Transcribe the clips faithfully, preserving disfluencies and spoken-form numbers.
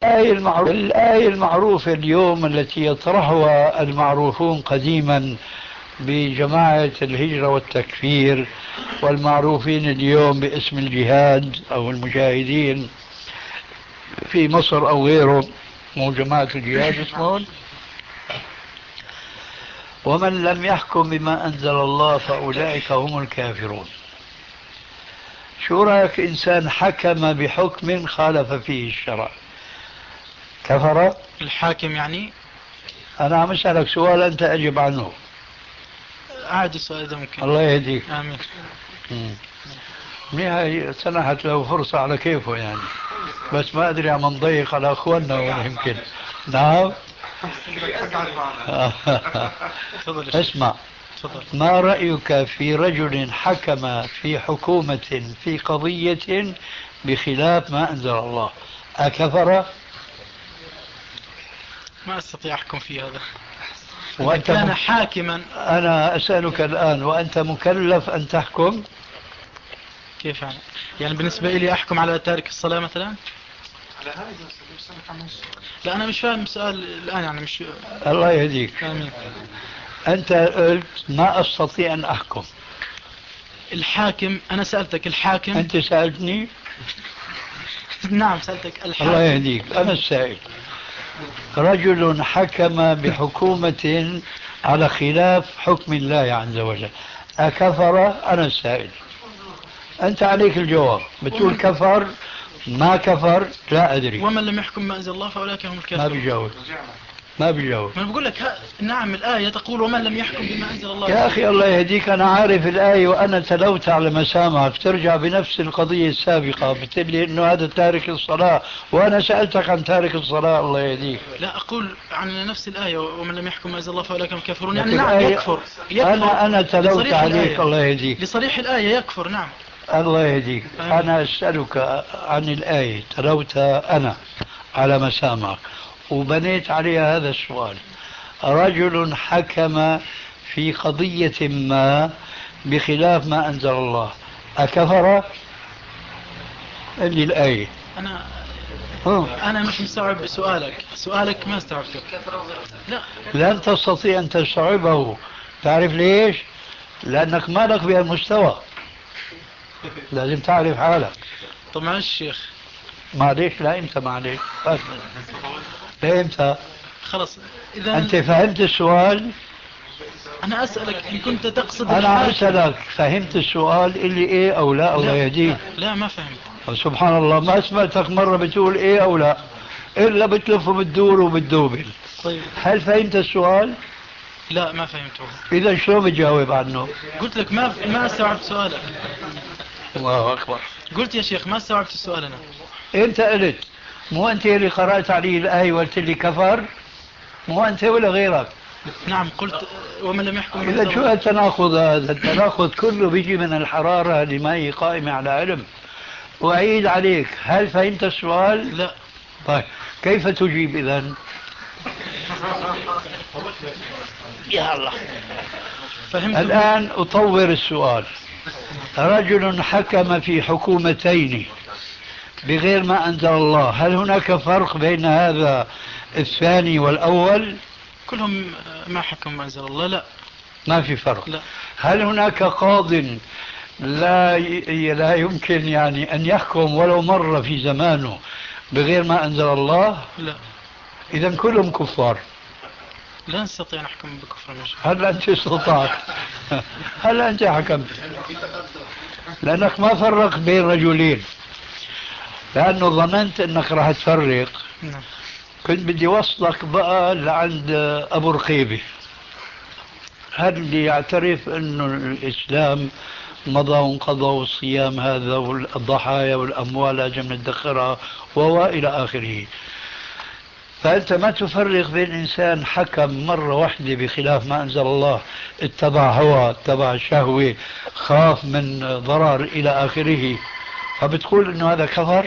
الآية المعروفة الآية المعروفة اليوم التي يطرحها المعروفون قديما بجماعة الهجرة والتكفير، والمعروفين اليوم باسم الجهاد أو المجاهدين في مصر أو غيره، مو جماعة الجهاد اسمهم: ومن لم يحكم بما أنزل الله فأولئك هم الكافرون. شو رأيك إنسان حكم بحكم خالف فيه الشرع، كفر؟ الحاكم يعني؟ أنا عم أسألك سؤال أنت أجب عنه. عادي السؤال إذا ممكن. الله يهديك. آمين. منيح، سنحت له فرصة على كيفه يعني، بس ما أدري عم نضيق على أخواننا ولا يمكن. نعم. اسمع، ما رأيك في رجل حكم في حكومة في قضية بخلاف ما أنزل الله، أكفر؟ ما أستطيع أحكم في هذا. وأنت كان م... حاكما. أنا أسألك الآن، وأنت مكلف أن تحكم؟ كيف يعني؟ يعني بالنسبة لي أحكم على تارك الصلاة مثلا؟ لا أنا مش فاهم السؤال الآن يعني مش. الله يهديك. آمين. أنت قلت ما أستطيع أن أحكم. الحاكم، أنا سألتك الحاكم. أنت سألتني؟ نعم سألتك الحاكم. الله يهديك، أنا السائل. رجل حكم بحكومة على خلاف حكم الله عز وجل، أكفر؟ أنا السائل، أنت عليك الجواب. بتقول كفر، ما كفر، لا أدري. ومن لم يحكم ما أنزل الله فأولئك هم الكافرون. ما بيجاوب، ما بيجاوب. ما بقول لك ها... نعم الآية تقول ومن لم يحكم بما أنزل الله. يا أخي الله يهديك، أنا عارف الآية وأنا تلوت على مسامعك، ترجع بنفس القضية السابقة بتقول لي إنه هذا تارك الصلاة، وأنا سألتك عن تارك الصلاة. الله يهديك. لا أقول عن نفس الآية ومن لم يحكم ما أنزل الله فأولئك هم الكافرون، يعني نعم يكفر. يكفر. أنا أنا تلوت عليك. الله يهديك. لصريح الآية يكفر. نعم. الله يهديك. أنا أسألك عن الآية، تلوتها أنا على مسامعك وبنيت عليها هذا السؤال: رجل حكم في قضية ما بخلاف ما أنزل الله، أكفر؟ اللي الآية. أنا أوه. أنا مش مستوعب سؤالك، سؤالك ما استوعبته. لا لن تستطيع أن تستوعبه. تعرف ليش؟ لأنك مالك بهالمستوى، لازم تعرف حالك. طب معلش شيخ. معليش؟ لا أنت معليش، لا أنت خلص. إذا أنت فهمت السؤال. أنا أسألك إن كنت تقصد. أنا أسألك فهمت السؤال اللي إيه أو لا؟ الله يهديك. لا, لا ما فهمت. سبحان الله، ما سمعتك مرة بتقول إيه أو لا، إلا بتلف وبتدور وبتدوبل. طيب هل فهمت السؤال؟ لا ما فهمته. إذا شلون بتجاوب عنه؟ قلت لك ما ما استوعبت سؤالك. الله أكبر. قلت يا شيخ ما استوعبت السؤال. أنا أنت قلت، مو أنت اللي قرأت علي الآية وقلت لي كفر؟ مو أنت ولا غيرك؟ نعم قلت ومن لم يحكم. إذا شو التناقض هذا؟ التناقض كله بيجي من الحرارة اللي ما هي قائمة على علم. وأعيد عليك، هل فهمت السؤال؟ لا. طيب كيف تجيب إذن؟ يا الله. فهمت. الآن أطور السؤال: رجل حكم في حكومتين بغير ما أنزل الله، هل هناك فرق بين هذا الثاني والأول؟ كلهم ما حكم ما أنزل الله. لا ما في فرق. لا. هل هناك قاض لا ي... لا يمكن يعني أن يحكم ولو مرة في زمانه بغير ما أنزل الله؟ لا. إذن كلهم كفار. لا نستطيع أن نحكم بكفر المجرم. هل أنت استطعت؟ هل أنت حكمت؟ لأنك ما فرق بين رجلين، لأنه ظننت أنك راح تفرق. نعم. كنت بدي وصلك بقى لعند أبو رقيبة، هذا اللي يعترف أنه الإسلام مضى وانقضى والصيام هذا والضحايا والأموال لازم ندخرها وإلى آخره. فأنت ما تفرق بين إنسان حكم مرة واحدة بخلاف ما أنزل الله، اتبع هوى، اتبع شهوة، خاف من ضرر إلى آخره، فبتقول إنه هذا كفر.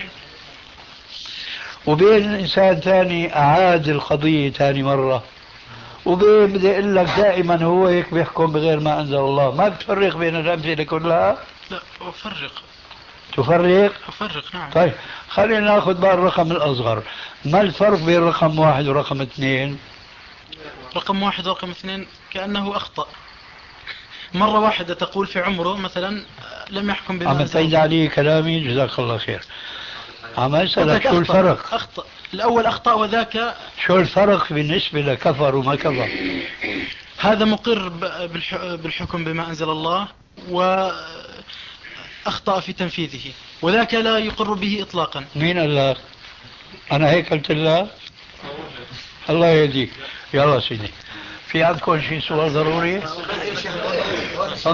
وبين إنسان ثاني أعاد القضية ثاني مرة، وبين بدي أقول لك دائما هو هيك بيحكم بغير ما أنزل الله. ما بتفرق بين الأمثلة كلها؟ لا أفرق. تفرق؟ أفرق نعم. طيب خلينا ناخذ بقى الرقم الأصغر. ما الفرق بين رقم واحد ورقم اثنين؟ رقم واحد ورقم اثنين كأنه أخطأ مرة واحدة، تقول في عمره مثلا لم يحكم بما عم تعيد علي كلامي جزاك الله خير. عم أسألك شو الفرق؟ أخطأ الأول أخطأ وذاك شو الفرق بالنسبة لكفر وما كفر؟ هذا مقر بالحكم بما أنزل الله وأخطأ في تنفيذه، وذاك لا يقر به إطلاقا. مين قال لك؟ أنا هيك قلت لك؟ الله يهديك. يلا سيدي، في عندكم شيء سؤال ضروري؟